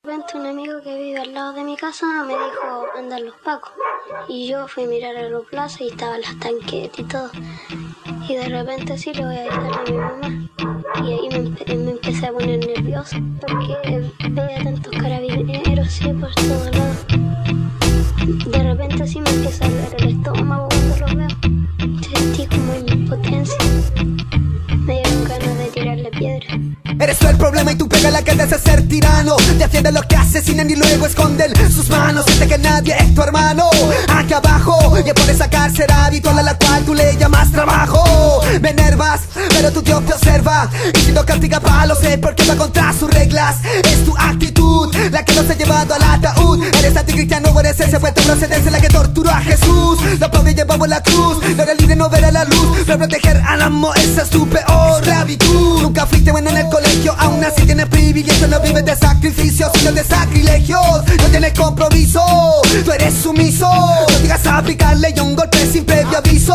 repente un amigo que vive al lado de mi casa me dijo, andan los pacos. Y yo fui a mirar a la plaza y estaban las tanquetas y todo. Y de repente así le voy a avisar a mi mamá. Y ahí me empecé a poner nerviosa porque veía tantos carabineros así por todos lados. De repente así me empieza a doler el estómago cuando los veo. Sentí como impotencia. Me dieron ganas de tirarle piedra. Eres tú el problema y tú pega la que te hace ser tirano. Defiende lo que asesinan y luego esconden sus manos. Siente que nadie es tu hermano. Aquí abajo, y por esa cárcel habitual a la cual tú le llamas trabajo. Me enervas, pero tu Dios te observa. Y si no castiga palos es porque va contra sus reglas. Es tu actitud la que nos ha llevado al ataúd. Eres anticristiano por esencia, fue tu procedencia la que torturó a Jesús. Los pobres llevamos la cruz, la libre no verá la luz. Pero proteger al amo, esa es tu peor esclavitud. Nunca fuiste bueno en el colegio, aún así tienes privilegio. No vives de sacrificios, sino de sacrilegios. No tienes compromiso, tú eres sumiso. No digas a aplicarle y un golpe sin previo aviso.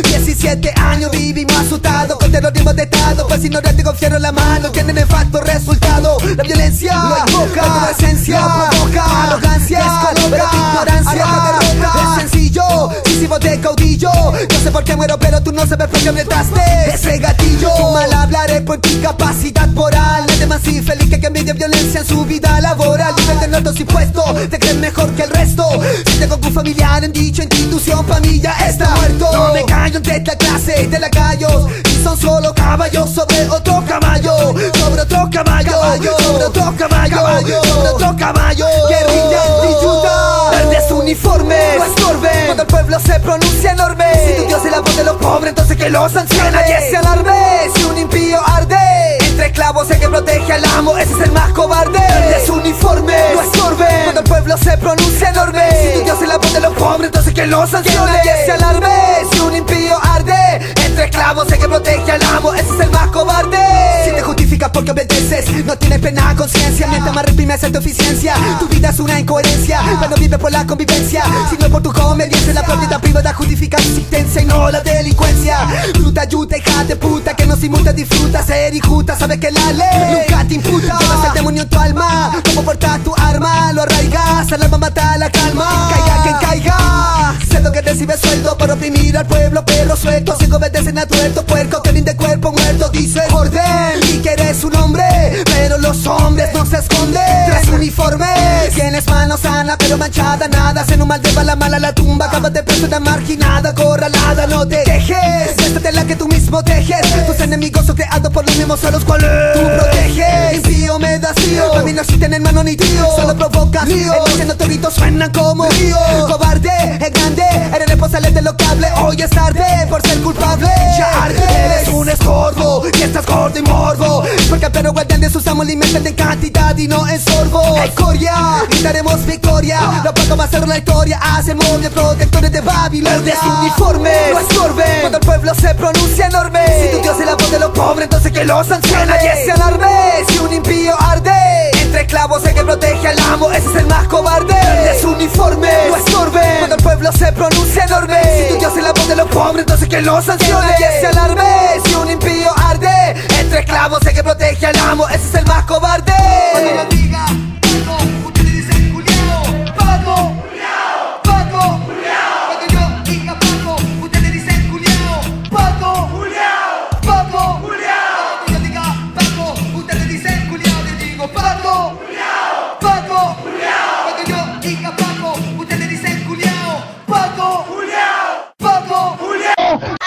17 años vivimos asustados con terrorismo de estado. Pues ignorante confiaron la mano, tienen nefasto resultado. La violencia lo invoca, la adolescencia lo provoca. Arrogancia descoloca, tu ignorancia es sencillo, si vos te caudillo. Yo sé por qué muero, pero tú no sabes por qué apretaste ese gatillo. Mal hablar es por tu incapacidad moral. Nadie más infeliz que envidia violencia en su vida laboral. Viven de nuestros impuestos, te creen mejor que el resto. Si tengo un familiar en dicha institución, familia está muerto. No me callo entre esta clase de lacayos. Y son solo caballos sobre otro caballo. Sobre otro caballo, sobre otro caballo, sobre otro caballo. Guerrilla anti-yuta, verdes uniformes no estorben cuando el pueblo se pronuncia enorme. Si tu Dios es la voz de los pobres, entonces que lo sancione. Nadie se alarme si un impío arde. Entre esclavos el que protege al amo, ese es el más cobarde. Verdes uniformes no estorben cuando el pueblo se pronuncia enorme. Si tu Dios es la voz de los pobres, entonces que lo sancione. Nadie se alarme si un impío arde. Entre esclavos el que protege al amo, ese es el más cobarde. Si te justificas porque obedeces, no tienes plena conciencia. Mientras más reprimes tu eficiencia, tu vida es una incoherencia. Cuando vives por la convivencia, si no es por tu conveniencia, la propiedad privada justifica su existencia y no la delincuencia. Fruta, yuta, hija de puta, que no simulta, disfruta, ser injusta. Sabes que la ley nunca te imputa. Llevas el demonio en tu alma, como portas tu arma. Lo arraigas, al alma mata la calma. Caiga quien caiga, sé lo que recibe sueldo por oprimir al pueblo, perro suelto. Si obedecen a tuerto, puerco, que de cuerpo muerto. Dice orden y que eres un hombre, pero los hombres no se esconden tras uniformes. Tienes mano sana pero manchada, nada. Se no maldeba la mala la tumba. Acabas de persona marginada, acorralada. No te dejes, esta la que tú mismo tejes. Tus enemigos son creados por los mismos a los cuales tú proteges. Impío me das frío, a mí no existen hermano ni tío. Solo provocas lío, en los toritos suenan como río. Cobarde, es grande, eres responsable de lo que hable. Hoy es tarde por ser culpable. Ya arde, eres un estorbo y estás gordo y morbo. Porque al perro guardián usamos alimentos de cantidad y no en sorbo. Escoria, gritaremos victoria. Los pocos más cerrar la historia, hacen móviles protectores de Babilonia. Verdes uniformes no estorben cuando el pueblo se pronuncia enorme. Si tu Dios es la voz de los pobres, entonces que lo sancione. Nadie se alarme si un impío arde. Entre esclavos el que protege al amo, ese es el más cobarde. Verdes uniformes no estorben cuando el pueblo se pronuncia enorme. Si tu Dios es la voz de los pobres, entonces que lo sancione. Nadie se alarme si un impío arde. Entre esclavos el que protege al amo, ese es el más cobarde. Cuando yo diga Paco, ustedes dicen culiao. Paco, culiao. Paco, culiao. Cuando yo diga Paco, ustedes dicen culiao. Paco, culiao. Paco, culiao. Cuando yo diga Paco, ustedes dicen culiao. Yo digo Paco, culiao. Paco, culiao. Cuando yo diga Paco, ustedes dicen culiao. Paco, culiao. Paco, culiao.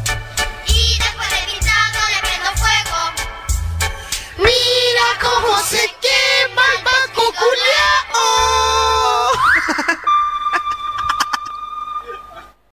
Mira cómo se